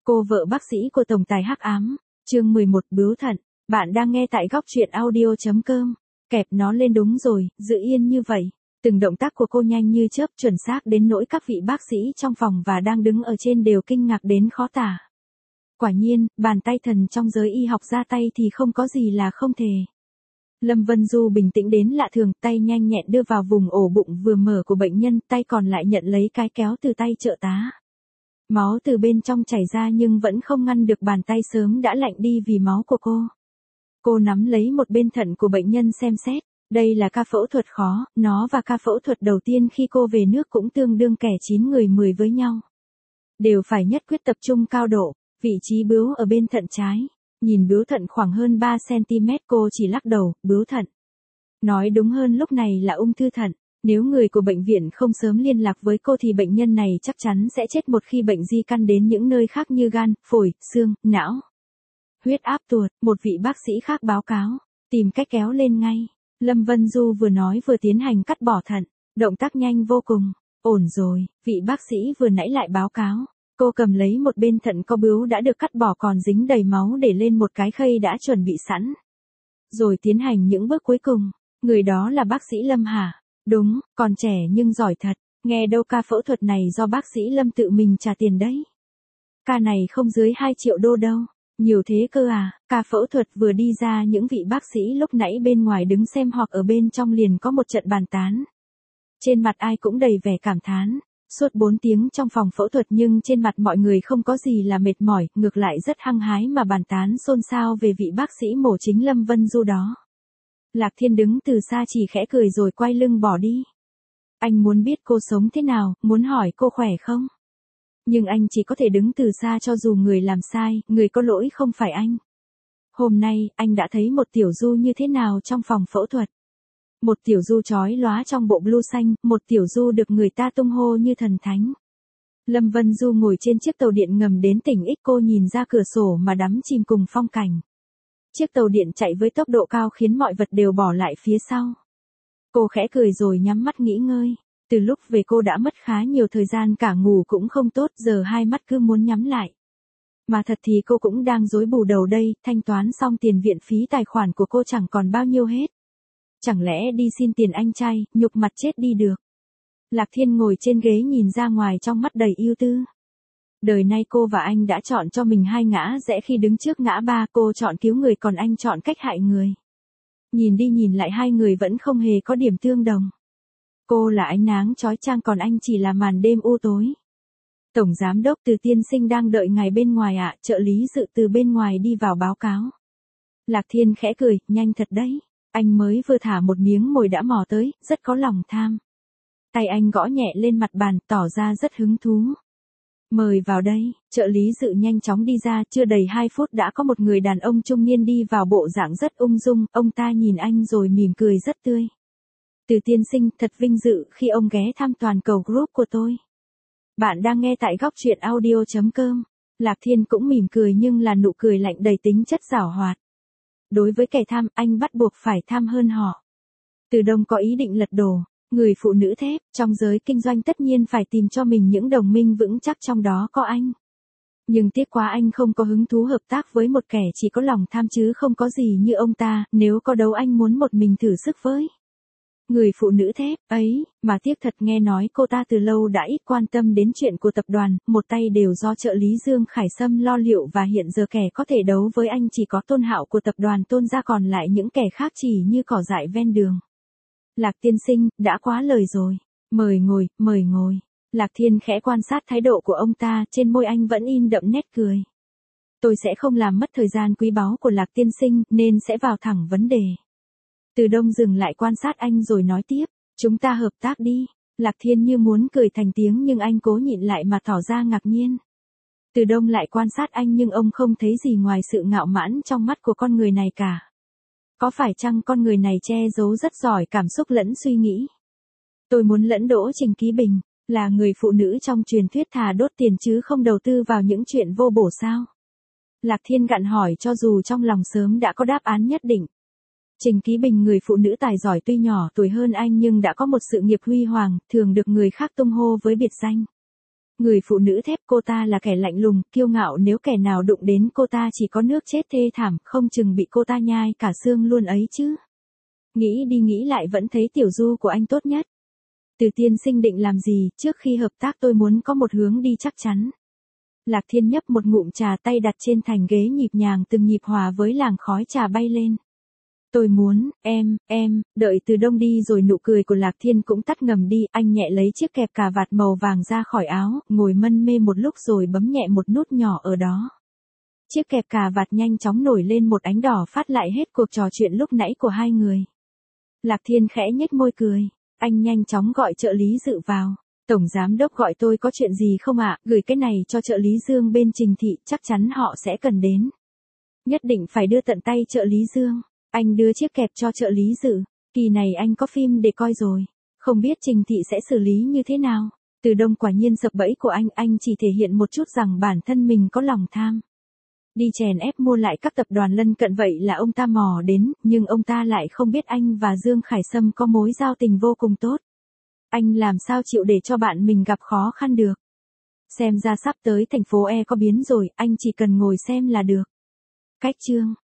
Cô vợ bác sĩ của tổng tài hắc ám, chương 11 bướu thận, bạn đang nghe tại góc truyện audio.com. Kẹp nó lên đúng rồi, giữ yên như vậy. Từng động tác của cô nhanh như chớp chuẩn xác đến nỗi các vị bác sĩ trong phòng và đang đứng ở trên đều kinh ngạc đến khó tả. Quả nhiên, bàn tay thần trong giới y học ra tay thì không có gì là không thể. Lâm Vân Du bình tĩnh đến lạ thường, tay nhanh nhẹn đưa vào vùng ổ bụng vừa mở của bệnh nhân, tay còn lại nhận lấy cái kéo từ tay trợ tá. Máu từ bên trong chảy ra nhưng vẫn không ngăn được bàn tay sớm đã lạnh đi vì máu của cô. Cô nắm lấy một bên thận của bệnh nhân xem xét, đây là ca phẫu thuật khó, nó và ca phẫu thuật đầu tiên khi cô về nước cũng tương đương kẻ 9 người 10 với nhau. Đều phải nhất quyết tập trung cao độ, vị trí bướu ở bên thận trái. Nhìn bướu thận khoảng hơn 3cm cô chỉ lắc đầu, bướu thận. Nói đúng hơn lúc này là ung thư thận. Nếu người của bệnh viện không sớm liên lạc với cô thì bệnh nhân này chắc chắn sẽ chết một khi bệnh di căn đến những nơi khác như gan, phổi, xương, não. Huyết áp tuột, một vị bác sĩ khác báo cáo, tìm cách kéo lên ngay. Lâm Vân Du vừa nói vừa tiến hành cắt bỏ thận, động tác nhanh vô cùng. Ổn rồi, vị bác sĩ vừa nãy lại báo cáo. Cô cầm lấy một bên thận có bướu đã được cắt bỏ còn dính đầy máu để lên một cái khay đã chuẩn bị sẵn. Rồi tiến hành những bước cuối cùng. Người đó là bác sĩ Lâm hả? Đúng, còn trẻ nhưng giỏi thật. Nghe đâu ca phẫu thuật này do bác sĩ Lâm tự mình trả tiền đấy. Ca này không dưới 2 triệu đô đâu. Nhiều thế cơ à? Ca phẫu thuật vừa đi ra những vị bác sĩ lúc nãy bên ngoài đứng xem hoặc ở bên trong liền có một trận bàn tán. Trên mặt ai cũng đầy vẻ cảm thán. Suốt 4 tiếng trong phòng phẫu thuật nhưng trên mặt mọi người không có gì là mệt mỏi, ngược lại rất hăng hái mà bàn tán xôn xao về vị bác sĩ mổ chính Lâm Vân Du đó. Lạc Thiên đứng từ xa chỉ khẽ cười rồi quay lưng bỏ đi. Anh muốn biết cô sống thế nào, muốn hỏi cô khỏe không? Nhưng anh chỉ có thể đứng từ xa cho dù người làm sai, người có lỗi không phải anh. Hôm nay, anh đã thấy một tiểu du như thế nào trong phòng phẫu thuật. Một tiểu du chói lóa trong bộ blue xanh, một tiểu du được người ta tung hô như thần thánh. Lâm Vân Du ngồi trên chiếc tàu điện ngầm đến tỉnh X, cô nhìn ra cửa sổ mà đắm chìm cùng phong cảnh. Chiếc tàu điện chạy với tốc độ cao khiến mọi vật đều bỏ lại phía sau. Cô khẽ cười rồi nhắm mắt nghỉ ngơi. Từ lúc về cô đã mất khá nhiều thời gian, cả ngủ cũng không tốt, giờ hai mắt cứ muốn nhắm lại. Mà thật thì cô cũng đang rối bù đầu đây, thanh toán xong tiền viện phí tài khoản của cô chẳng còn bao nhiêu hết. Chẳng lẽ đi xin tiền anh trai, nhục mặt chết đi được. Lạc Thiên ngồi trên ghế nhìn ra ngoài trong mắt đầy ưu tư. Đời nay cô và anh đã chọn cho mình hai ngã rẽ khi đứng trước ngã ba, cô chọn cứu người còn anh chọn cách hại người. Nhìn đi nhìn lại hai người vẫn không hề có điểm tương đồng. Cô là ánh nắng chói chang còn anh chỉ là màn đêm u tối. Tổng giám đốc Từ tiên sinh đang đợi ngài bên ngoài ạ, trợ lý Dự từ bên ngoài đi vào báo cáo. Lạc Thiên khẽ cười, nhanh thật đấy. Anh mới vừa thả một miếng mồi đã mò tới, rất có lòng tham. Tay anh gõ nhẹ lên mặt bàn, tỏ ra rất hứng thú. Mời vào đây, trợ lý Dự nhanh chóng đi ra, chưa đầy 2 phút đã có một người đàn ông trung niên đi vào bộ dạng rất ung dung, ông ta nhìn anh rồi mỉm cười rất tươi. Từ tiên sinh, thật vinh dự khi ông ghé thăm toàn cầu group của tôi. Bạn đang nghe tại góc truyện audio.com. Lạc Thiên cũng mỉm cười nhưng là nụ cười lạnh đầy tính chất giảo hoạt. Đối với kẻ tham, anh bắt buộc phải tham hơn họ. Từ Đông có ý định lật đổ, người phụ nữ thép, trong giới kinh doanh tất nhiên phải tìm cho mình những đồng minh vững chắc, trong đó có anh. Nhưng tiếc quá anh không có hứng thú hợp tác với một kẻ chỉ có lòng tham chứ không có gì như ông ta, nếu có đấu anh muốn một mình thử sức với. Người phụ nữ thép ấy, mà tiếc thật nghe nói cô ta từ lâu đã ít quan tâm đến chuyện của tập đoàn, một tay đều do trợ lý Dương Khải Sâm lo liệu và hiện giờ kẻ có thể đấu với anh chỉ có Tôn Hạo của tập đoàn Tôn gia, còn lại những kẻ khác chỉ như cỏ dại ven đường. Lạc tiên sinh, đã quá lời rồi. Mời ngồi, mời ngồi. Lạc Thiên khẽ quan sát thái độ của ông ta, trên môi anh vẫn in đậm nét cười. Tôi sẽ không làm mất thời gian quý báu của Lạc tiên sinh, nên sẽ vào thẳng vấn đề. Từ Đông dừng lại quan sát anh rồi nói tiếp, chúng ta hợp tác đi. Lạc Thiên như muốn cười thành tiếng nhưng anh cố nhịn lại mà tỏ ra ngạc nhiên. Từ Đông lại quan sát anh nhưng ông không thấy gì ngoài sự ngạo mãn trong mắt của con người này cả. Có phải chăng con người này che giấu rất giỏi cảm xúc lẫn suy nghĩ? Tôi muốn lẫn đỗ Trình Ký Bình, là người phụ nữ trong truyền thuyết thà đốt tiền chứ không đầu tư vào những chuyện vô bổ sao? Lạc Thiên gặng hỏi cho dù trong lòng sớm đã có đáp án nhất định. Trình Ký Bình, người phụ nữ tài giỏi tuy nhỏ tuổi hơn anh nhưng đã có một sự nghiệp huy hoàng, thường được người khác tung hô với biệt danh. Người phụ nữ thép, cô ta là kẻ lạnh lùng, kiêu ngạo, nếu kẻ nào đụng đến cô ta chỉ có nước chết thê thảm, không chừng bị cô ta nhai cả xương luôn ấy chứ. Nghĩ đi nghĩ lại vẫn thấy Tiểu Du của anh tốt nhất. Từ tiên sinh định làm gì, trước khi hợp tác tôi muốn có một hướng đi chắc chắn. Lạc Thiên nhấp một ngụm trà, tay đặt trên thành ghế nhịp nhàng từng nhịp hòa với làn khói trà bay lên. Tôi muốn, đợi Từ Đông đi rồi nụ cười của Lạc Thiên cũng tắt ngầm đi, anh nhẹ lấy chiếc kẹp cà vạt màu vàng ra khỏi áo, ngồi mân mê một lúc rồi bấm nhẹ một nút nhỏ ở đó. Chiếc kẹp cà vạt nhanh chóng nổi lên một ánh đỏ, phát lại hết cuộc trò chuyện lúc nãy của hai người. Lạc Thiên khẽ nhếch môi cười, anh nhanh chóng gọi trợ lý Dự vào. Tổng giám đốc gọi tôi có chuyện gì không ạ? Gửi cái này cho trợ lý Dương bên Trình Thị, chắc chắn họ sẽ cần đến. Nhất định phải đưa tận tay trợ lý Dương. Anh đưa chiếc kẹp cho trợ lý Dự. Kỳ này anh có phim để coi rồi. Không biết Trình Thị sẽ xử lý như thế nào. Từ Đông quả nhiên sập bẫy của anh chỉ thể hiện một chút rằng bản thân mình có lòng tham. Đi chèn ép mua lại các tập đoàn lân cận, vậy là ông ta mò đến, nhưng ông ta lại không biết anh và Dương Khải Sâm có mối giao tình vô cùng tốt. Anh làm sao chịu để cho bạn mình gặp khó khăn được. Xem ra sắp tới thành phố E có biến rồi, anh chỉ cần ngồi xem là được. Cách chương